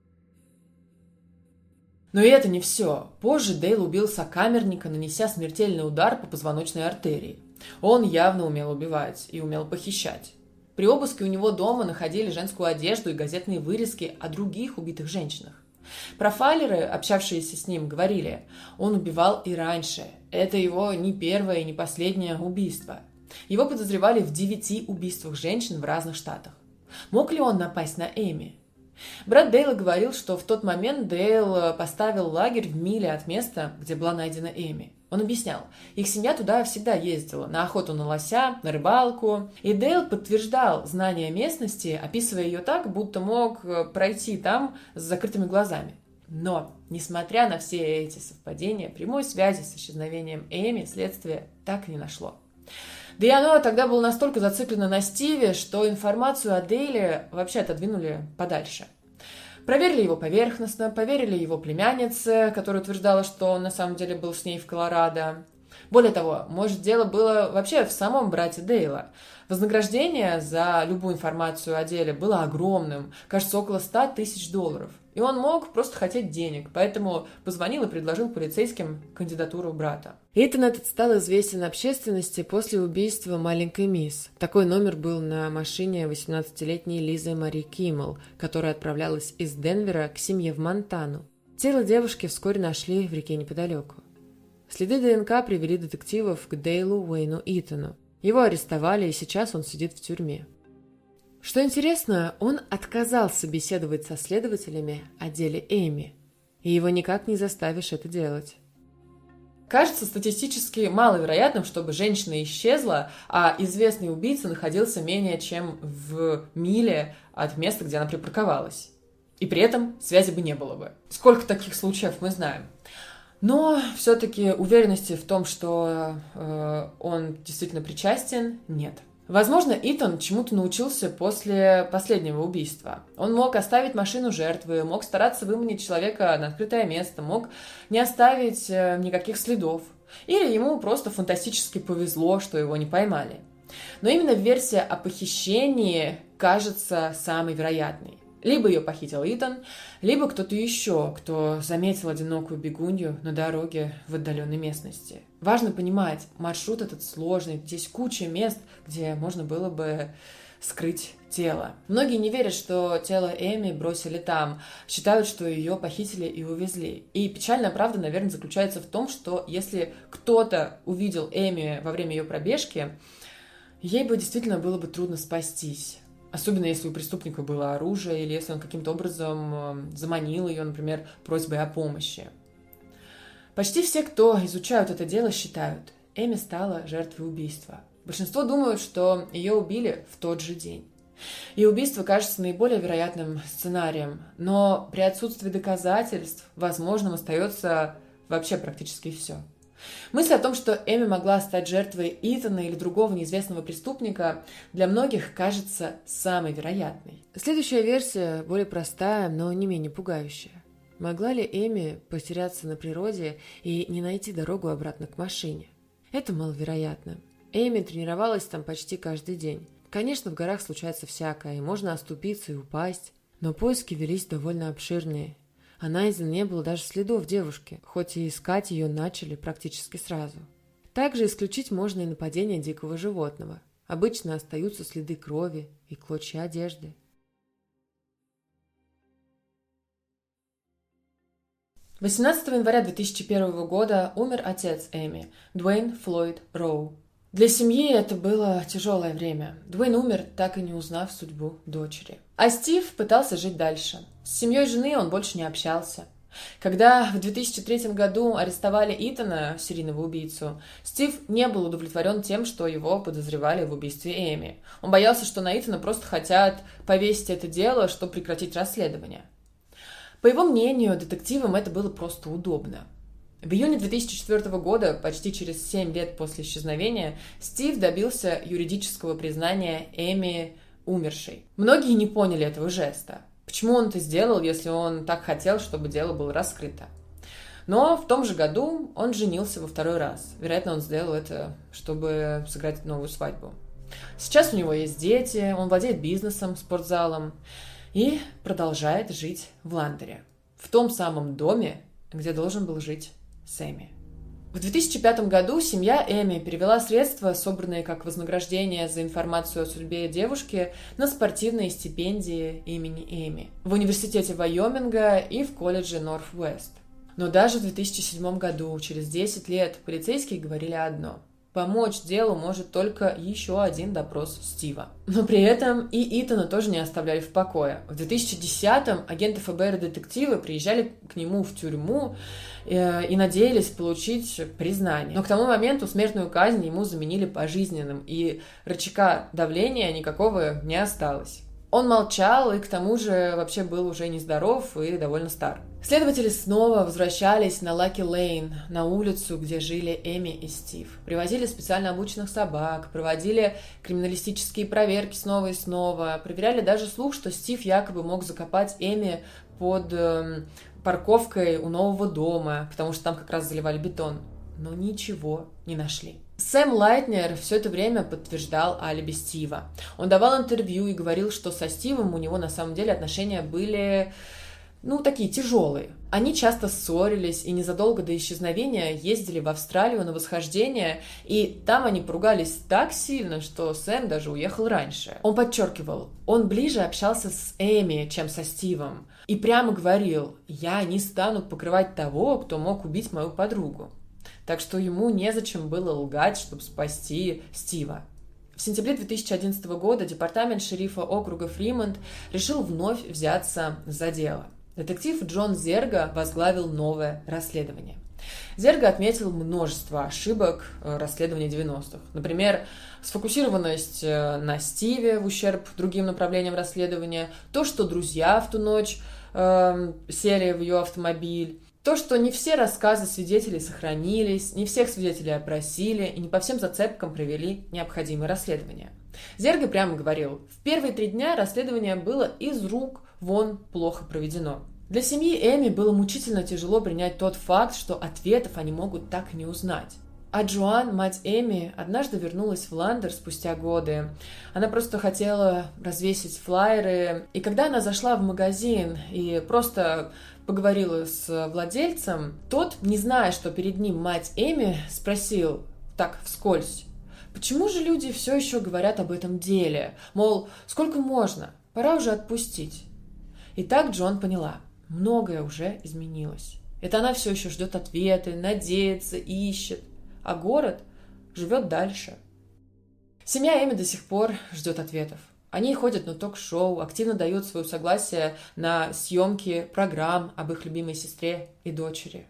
S1: Но и это не все. Позже Дейл убил сокамерника, нанеся смертельный удар по позвоночной артерии. Он явно умел убивать и умел похищать. При обыске у него дома находили женскую одежду и газетные вырезки о других убитых женщинах. Профайлеры, общавшиеся с ним, говорили, он убивал и раньше. Это его не первое и не последнее убийство. Его подозревали в девяти убийствах женщин в разных штатах. Мог ли он напасть на Эми? Брат Дейла говорил, что в тот момент Дейл поставил лагерь в миле от места, где была найдена Эми. Он объяснял, их семья туда всегда ездила, на охоту на лося, на рыбалку. И Дейл подтверждал знание местности, описывая ее так, будто мог пройти там с закрытыми глазами. Но, несмотря на все эти совпадения, прямой связи с исчезновением Эми следствие так и не нашло. Да и оно тогда было настолько зациклено на Стиве, что информацию о Дейле вообще отодвинули подальше. Проверили его поверхностно, поверили его племяннице, которая утверждала, что он на самом деле был с ней в Колорадо. Более того, может, дело было вообще в самом брате Дейла. Вознаграждение за любую информацию о деле было огромным, кажется, около ста тысяч долларов. И он мог просто хотеть денег, поэтому позвонил и предложил полицейским кандидатуру брата. Итан этот стал известен общественности после убийства маленькой мисс. Такой номер был на машине восемнадцатилетней Лизы Мари Киммел, которая отправлялась из Денвера к семье в Монтану. Тело девушки вскоре нашли в реке неподалеку. Следы ДНК привели детективов к Дейлу Уэйну Итану. Его арестовали, и сейчас он сидит в тюрьме. Что интересно, он отказался беседовать со следователями о деле Эми, и его никак не заставишь это делать. Кажется статистически маловероятным, чтобы женщина исчезла, а известный убийца находился менее чем в миле от места, где она припарковалась. И при этом связи бы не было бы. Сколько таких случаев мы знаем. Но все-таки уверенности в том, что э, он действительно причастен, нет. Возможно, Итан чему-то научился после последнего убийства. Он мог оставить машину жертвы, мог стараться выманить человека на открытое место, мог не оставить э, никаких следов. Или ему просто фантастически повезло, что его не поймали. Но именно версия о похищении кажется самой вероятной. Либо ее похитил Итан, либо кто-то еще, кто заметил одинокую бегунью на дороге в отдаленной местности. Важно понимать, маршрут этот сложный, здесь куча мест, где можно было бы скрыть тело. Многие не верят, что тело Эми бросили там, считают, что ее похитили и увезли. И печальная правда, наверное, заключается в том, что если кто-то увидел Эми во время ее пробежки, ей бы действительно было бы трудно спастись. Особенно если у преступника было оружие, или если он каким-то образом заманил ее, например, просьбой о помощи. Почти все, кто изучают это дело, считают, Эми стала жертвой убийства. Большинство думают, что ее убили в тот же день. И убийство кажется наиболее вероятным сценарием, но при отсутствии доказательств возможным остается вообще практически все. Мысль о том, что Эми могла стать жертвой Итана или другого неизвестного преступника, для многих кажется самой вероятной. Следующая версия более простая, но не менее пугающая. Могла ли Эми потеряться на природе и не найти дорогу обратно к машине? Это маловероятно. Эми тренировалась там почти каждый день. Конечно, в горах случается всякое, и можно оступиться и упасть, но поиски велись довольно обширные. А найдено не было даже следов девушки, хоть и искать ее начали практически сразу. Также исключить можно и нападение дикого животного. Обычно остаются следы крови и клочья одежды. восемнадцатого января две тысячи первого года умер отец Эми, Дуэйн Флойд Роу. Для семьи это было тяжелое время. Дуэйн умер, так и не узнав судьбу дочери. А Стив пытался жить дальше. С семьей жены он больше не общался. Когда в две тысячи третьем году арестовали Итана, серийного убийцу, Стив не был удовлетворен тем, что его подозревали в убийстве Эми. Он боялся, что на Итана просто хотят повесить это дело, чтобы прекратить расследование. По его мнению, детективам это было просто удобно. В июне две тысячи четвёртого года, почти через семь лет после исчезновения, Стив добился юридического признания Эми умершей. Многие не поняли этого жеста. Почему он это сделал, если он так хотел, чтобы дело было раскрыто? Но в том же году он женился во второй раз. Вероятно, он сделал это, чтобы сыграть новую свадьбу. Сейчас у него есть дети, он владеет бизнесом, спортзалом и продолжает жить в Ландере, в том самом доме, где должен был жить Эми. В две тысячи пятом году семья Эми перевела средства, собранные как вознаграждение за информацию о судьбе девушки, на спортивные стипендии имени Эми в университете Вайоминга и в колледже Норф-Уэст. Но даже в две тысячи седьмом году, через десять лет, полицейские говорили одно – помочь делу может только еще один допрос Стива. Но при этом и Итана тоже не оставляли в покое. В две тысячи десятом агенты эф бэ эр и детективы приезжали к нему в тюрьму э, и надеялись получить признание. Но к тому моменту смертную казнь ему заменили пожизненным, и рычага давления никакого не осталось. Он молчал и к тому же вообще был уже нездоров и довольно стар. Следователи снова возвращались на Лаки Лейн, на улицу, где жили Эми и Стив. Привозили специально обученных собак, проводили криминалистические проверки снова и снова, проверяли даже слух, что Стив якобы мог закопать Эми под э, парковкой у нового дома, потому что там как раз заливали бетон. Но ничего не нашли. Сэм Лайтнер все это время подтверждал алиби Стива. Он давал интервью и говорил, что со Стивом у него на самом деле отношения были, ну, такие тяжелые. Они часто ссорились и незадолго до исчезновения ездили в Австралию на восхождение, и там они поругались так сильно, что Сэм даже уехал раньше. Он подчеркивал, он ближе общался с Эми, чем со Стивом, и прямо говорил: «Я не стану покрывать того, кто мог убить мою подругу». Так что ему незачем было лгать, чтобы спасти Стива. В сентябре две тысячи одиннадцатого года департамент шерифа округа Фримонт решил вновь взяться за дело. Детектив Джон Зерга возглавил новое расследование. Зерга отметил множество ошибок расследования девяностых. Например, сфокусированность на Стиве в ущерб другим направлениям расследования, то, что друзья в ту ночь э, сели в ее автомобиль, То, что не все рассказы свидетелей сохранились, не всех свидетелей опросили и не по всем зацепкам провели необходимые расследования. Зерга прямо говорил, в первые три дня расследование было из рук вон плохо проведено. Для семьи Эми было мучительно тяжело принять тот факт, что ответов они могут так и не узнать. А Джоан, мать Эми, однажды вернулась в Ландер спустя годы. Она просто хотела развесить флаеры. И когда она зашла в магазин и просто поговорила с владельцем, тот, не зная, что перед ним мать Эми, спросил так вскользь, почему же люди все еще говорят об этом деле? Мол, сколько можно? Пора уже отпустить. И так Джоан поняла, многое уже изменилось. Это она все еще ждет ответы, надеется, ищет. А город живет дальше. Семья Эми до сих пор ждет ответов. Они ходят на ток-шоу, активно дают свое согласие на съемки программ об их любимой сестре и дочери.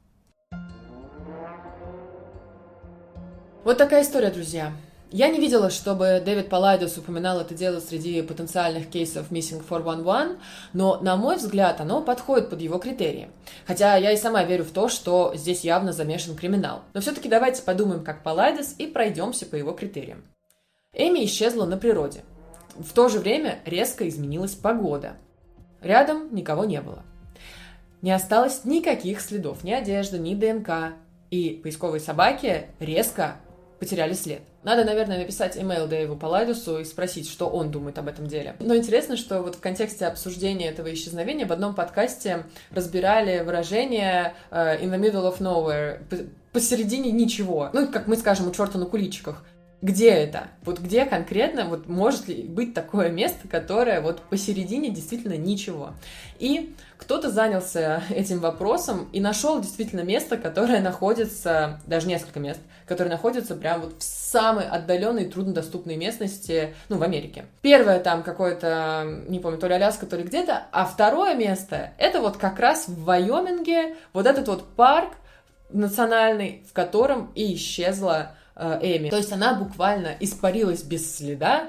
S1: Вот такая история, друзья. Я не видела, чтобы Дэвид Палладис упоминал это дело среди потенциальных кейсов Missing четыреста одиннадцать, но, на мой взгляд, оно подходит под его критерии. Хотя я и сама верю в то, что здесь явно замешан криминал. Но все-таки давайте подумаем, как Палладис, и пройдемся по его критериям. Эми исчезла на природе. В то же время резко изменилась погода. Рядом никого не было. Не осталось никаких следов, ни одежды, ни ДНК. И поисковые собаки резко потеряли след. Надо, наверное, написать имейл Дэйву Палладису и спросить, что он думает об этом деле. Но интересно, что вот в контексте обсуждения этого исчезновения в одном подкасте разбирали выражение uh, in the middle of nowhere, посередине ничего. Ну, как мы скажем, у черта на куличиках. Где это? Вот где конкретно вот может ли быть такое место, которое вот посередине действительно ничего? И кто-то занялся этим вопросом и нашел действительно место, которое находится, даже несколько мест, которые находятся прям вот в самой отдаленной, труднодоступной местности, ну, в Америке. Первое там какое-то, не помню, то ли Аляска, то ли где-то, а второе место, это вот как раз в Вайоминге, вот этот вот парк национальный, в котором и исчезла Эми. То есть она буквально испарилась без следа,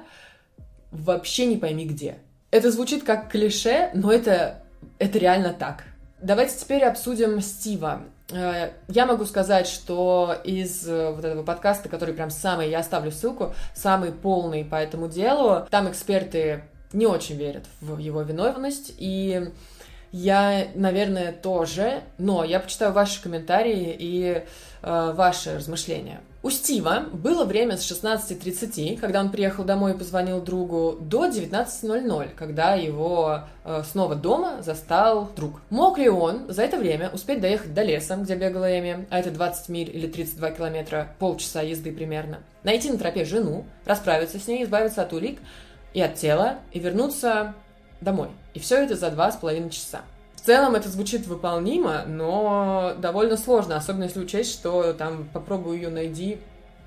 S1: вообще не пойми где. Это звучит как клише, но это, это реально так. Давайте теперь обсудим Стива. Я могу сказать, что из вот этого подкаста, который прям самый, я оставлю ссылку, самый полный по этому делу, там эксперты не очень верят в его виновность, и я, наверное, тоже, но я почитаю ваши комментарии и э, ваши размышления. У Стива было время с шестнадцати тридцати, когда он приехал домой и позвонил другу, до девятнадцати ноль-ноль, когда его э, снова дома застал друг. Мог ли он за это время успеть доехать до леса, где бегала Эми, а это двадцать миль или тридцать два километра, полчаса езды примерно, найти на тропе жену, расправиться с ней, избавиться от улик и от тела, и вернуться домой. И все это за два с половиной часа. В целом это звучит выполнимо, но довольно сложно, особенно если учесть, что там попробую ее найти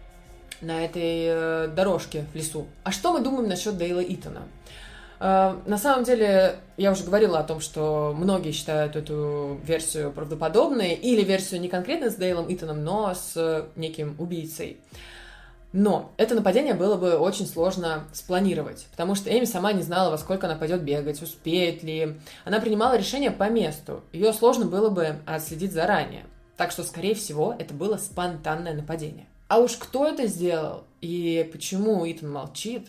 S1: на этой э, дорожке в лесу. А что мы думаем насчет Дейла Итона? Э, на самом деле, я уже говорила о том, что многие считают эту версию правдоподобной, или версию не конкретно с Дейлом Итоном, но с неким убийцей. Но это нападение было бы очень сложно спланировать, потому что Эми сама не знала, во сколько она пойдет бегать, успеет ли. Она принимала решение по месту, ее сложно было бы отследить заранее. Так что, скорее всего, это было спонтанное нападение. А уж кто это сделал и почему Итан молчит,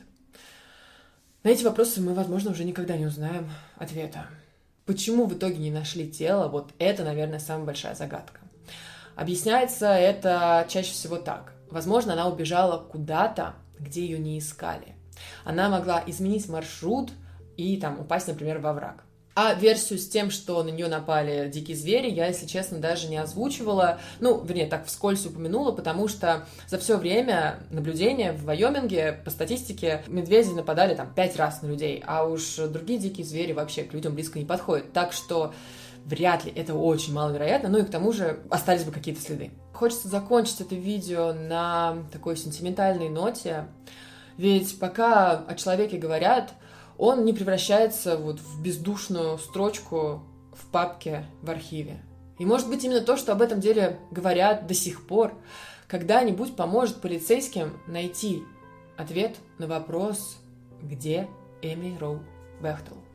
S1: на эти вопросы мы, возможно, уже никогда не узнаем ответа. Почему в итоге не нашли тело, вот это, наверное, самая большая загадка. Объясняется это чаще всего так. Возможно, она убежала куда-то, где ее не искали. Она могла изменить маршрут и там упасть, например, во враг. А версию с тем, что на нее напали дикие звери, я, если честно, даже не озвучивала. Ну, вернее, так вскользь упомянула, потому что за все время наблюдения в Вайоминге, по статистике, медведи нападали там пять раз на людей, а уж другие дикие звери вообще к людям близко не подходят. Так что вряд ли, это очень маловероятно, ну и к тому же остались бы какие-то следы. Хочется закончить это видео на такой сентиментальной ноте, ведь пока о человеке говорят, он не превращается вот в бездушную строчку в папке в архиве. И может быть именно то, что об этом деле говорят до сих пор, когда-нибудь поможет полицейским найти ответ на вопрос, где Эми Роу Бехтел.